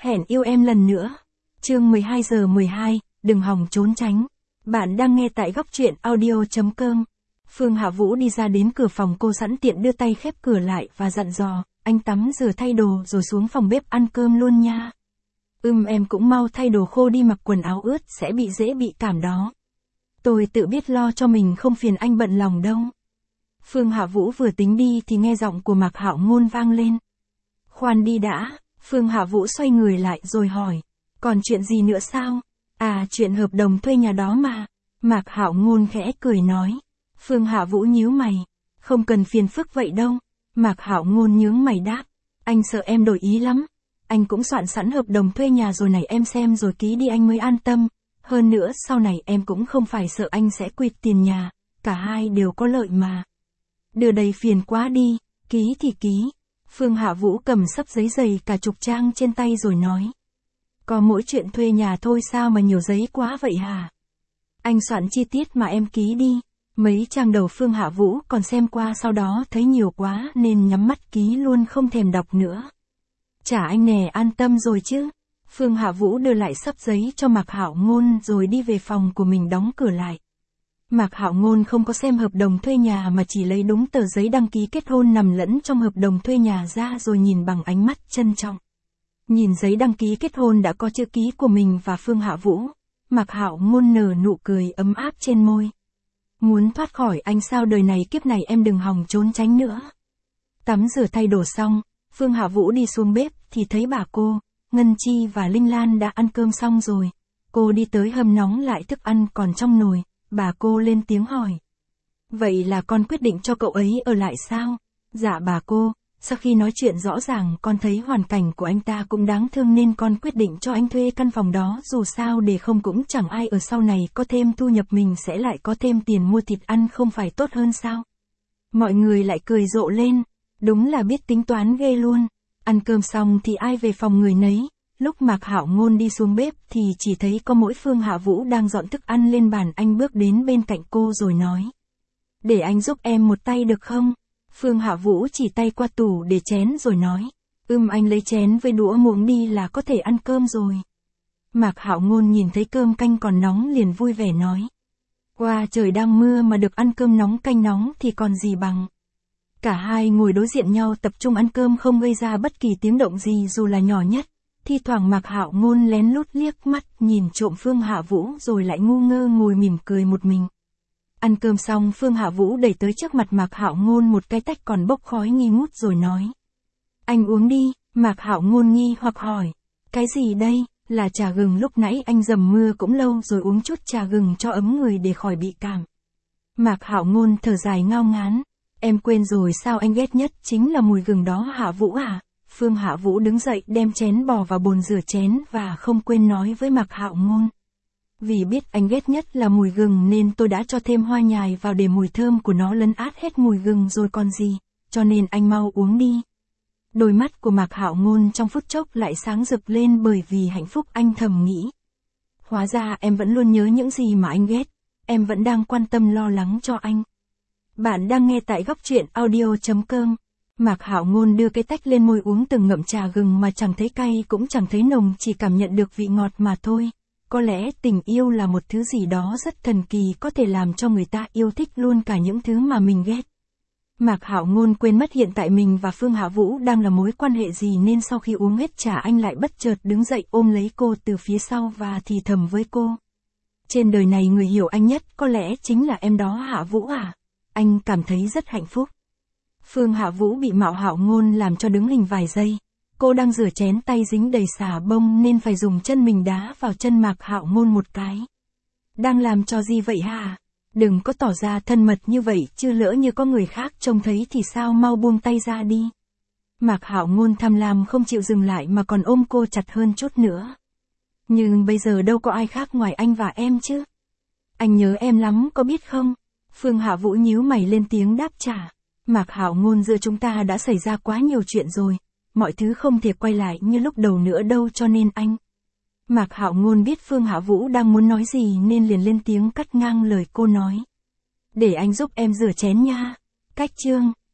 Hẹn yêu em lần nữa. Chương 12:12, đừng hòng trốn tránh. Bạn đang nghe tại góc truyện audio.com. Phương Hạ Vũ đi ra đến cửa phòng cô sẵn tiện đưa tay khép cửa lại và dặn dò, anh tắm rửa thay đồ rồi xuống phòng bếp ăn cơm luôn nha. Em cũng mau thay đồ khô đi, mặc quần áo ướt sẽ dễ bị cảm đó. Tôi tự biết lo cho mình, không phiền anh bận lòng đâu. Phương Hạ Vũ vừa tính đi thì nghe giọng của Mạc Hạo Ngôn vang lên. Khoan đi đã. Phương Hạ Vũ xoay người lại rồi hỏi, còn chuyện gì nữa sao? À, chuyện hợp đồng thuê nhà đó mà. Mạc Hạo Ngôn khẽ cười nói. Phương Hạ Vũ nhíu mày, không cần phiền phức vậy đâu. Mạc Hạo Ngôn nhướng mày đáp, anh sợ em đổi ý lắm. Anh cũng soạn sẵn hợp đồng thuê nhà rồi này, em xem rồi ký đi anh mới an tâm. Hơn nữa sau này em cũng không phải sợ anh sẽ quyệt tiền nhà, cả hai đều có lợi mà. Đưa đây phiền quá đi, ký thì ký. Phương Hạ Vũ cầm xấp giấy dày cả chục trang trên tay rồi nói. Có mỗi chuyện thuê nhà thôi sao mà nhiều giấy quá vậy hả? Anh soạn chi tiết mà em ký đi. Mấy trang đầu Phương Hạ Vũ còn xem qua, sau đó thấy nhiều quá nên nhắm mắt ký luôn, không thèm đọc nữa. Chả anh nè, an tâm rồi chứ. Phương Hạ Vũ đưa lại xấp giấy cho Mạc Hạo Ngôn rồi đi về phòng của mình đóng cửa lại. Mạc Hạo Ngôn không có xem hợp đồng thuê nhà mà chỉ lấy đúng tờ giấy đăng ký kết hôn nằm lẫn trong hợp đồng thuê nhà ra rồi nhìn bằng ánh mắt trân trọng. Nhìn giấy đăng ký kết hôn đã có chữ ký của mình và Phương Hạ Vũ, Mạc Hạo Ngôn nở nụ cười ấm áp trên môi. Muốn thoát khỏi anh sao? Đời này kiếp này em đừng hòng trốn tránh nữa. Tắm rửa thay đồ xong, Phương Hạ Vũ đi xuống bếp thì thấy bà cô, Ngân Chi và Linh Lan đã ăn cơm xong rồi. Cô đi tới hâm nóng lại thức ăn còn trong nồi, bà cô lên tiếng hỏi. Vậy là con quyết định cho cậu ấy ở lại sao? Dạ bà cô, sau khi nói chuyện rõ ràng con thấy hoàn cảnh của anh ta cũng đáng thương nên con quyết định cho anh thuê căn phòng đó, dù sao để không cũng chẳng ai ở, sau này có thêm thu nhập mình sẽ lại có thêm tiền mua thịt ăn, không phải tốt hơn sao? Mọi người lại cười rộ lên, đúng là biết tính toán ghê luôn. Ăn cơm xong thì ai về phòng người nấy. Lúc Mạc Hạo Ngôn đi xuống bếp thì chỉ thấy có mỗi Phương Hạ Vũ đang dọn thức ăn lên bàn. Anh bước đến bên cạnh cô rồi nói. Để anh giúp em một tay được không? Phương Hạ Vũ chỉ tay qua tủ để chén rồi nói. Anh lấy chén với đũa muỗng đi là có thể ăn cơm rồi. Mạc Hạo Ngôn nhìn thấy cơm canh còn nóng liền vui vẻ nói. Wow, trời đang mưa mà được ăn cơm nóng canh nóng thì còn gì bằng. Cả hai ngồi đối diện nhau tập trung ăn cơm không gây ra bất kỳ tiếng động gì dù là nhỏ nhất. Thi thoảng Mạc Hạo Ngôn lén lút liếc mắt nhìn trộm Phương Hạ Vũ rồi lại ngu ngơ ngồi mỉm cười một mình. Ăn cơm xong Phương Hạ Vũ đẩy tới trước mặt Mạc Hạo Ngôn một cái tách còn bốc khói nghi ngút rồi nói. Anh uống đi. Mạc Hạo Ngôn nghi hoặc hỏi. Cái gì đây? Là trà gừng, lúc nãy anh dầm mưa cũng lâu rồi, uống chút trà gừng cho ấm người để khỏi bị cảm. Mạc Hạo Ngôn thở dài ngao ngán. Em quên rồi sao, anh ghét nhất chính là mùi gừng đó Hạ Vũ à? Phương Hạ Vũ đứng dậy đem chén bò vào bồn rửa chén và không quên nói với Mạc Hạo Ngôn. Vì biết anh ghét nhất là mùi gừng nên tôi đã cho thêm hoa nhài vào để mùi thơm của nó lấn át hết mùi gừng rồi còn gì, cho nên anh mau uống đi. Đôi mắt của Mạc Hạo Ngôn trong phút chốc lại sáng rực lên bởi vì hạnh phúc, anh thầm nghĩ. Hóa ra em vẫn luôn nhớ những gì mà anh ghét, em vẫn đang quan tâm lo lắng cho anh. Bạn đang nghe tại góc truyện audio.com. Mạc Hạo Ngôn đưa cái tách lên môi uống từng ngụm trà gừng mà chẳng thấy cay cũng chẳng thấy nồng, chỉ cảm nhận được vị ngọt mà thôi. Có lẽ tình yêu là một thứ gì đó rất thần kỳ, có thể làm cho người ta yêu thích luôn cả những thứ mà mình ghét. Mạc Hạo Ngôn quên mất hiện tại mình và Phương Hạ Vũ đang là mối quan hệ gì nên sau khi uống hết trà anh lại bất chợt đứng dậy ôm lấy cô từ phía sau và thì thầm với cô. Trên đời này người hiểu anh nhất có lẽ chính là em đó Hạ Vũ à? Anh cảm thấy rất hạnh phúc. Phương Hạ Vũ bị Mạc Hạo Ngôn làm cho đứng hình vài giây. Cô đang rửa chén, tay dính đầy xà bông nên phải dùng chân mình đá vào chân Mạc Hạo Ngôn một cái. Đang làm trò gì vậy hả? Đừng có tỏ ra thân mật như vậy chứ lỡ như có người khác trông thấy thì sao, mau buông tay ra đi. Mạc Hạo Ngôn tham lam không chịu dừng lại mà còn ôm cô chặt hơn chút nữa. Nhưng bây giờ đâu có ai khác ngoài anh và em chứ. Anh nhớ em lắm có biết không? Phương Hạ Vũ nhíu mày lên tiếng đáp trả. Mạc Hạo Ngôn, giữa chúng ta đã xảy ra quá nhiều chuyện rồi. Mọi thứ không thể quay lại như lúc đầu nữa đâu, cho nên anh. Mạc Hạo Ngôn biết Phương Hạ Vũ đang muốn nói gì nên liền lên tiếng cắt ngang lời cô nói. Để anh giúp em rửa chén nha. Cách chương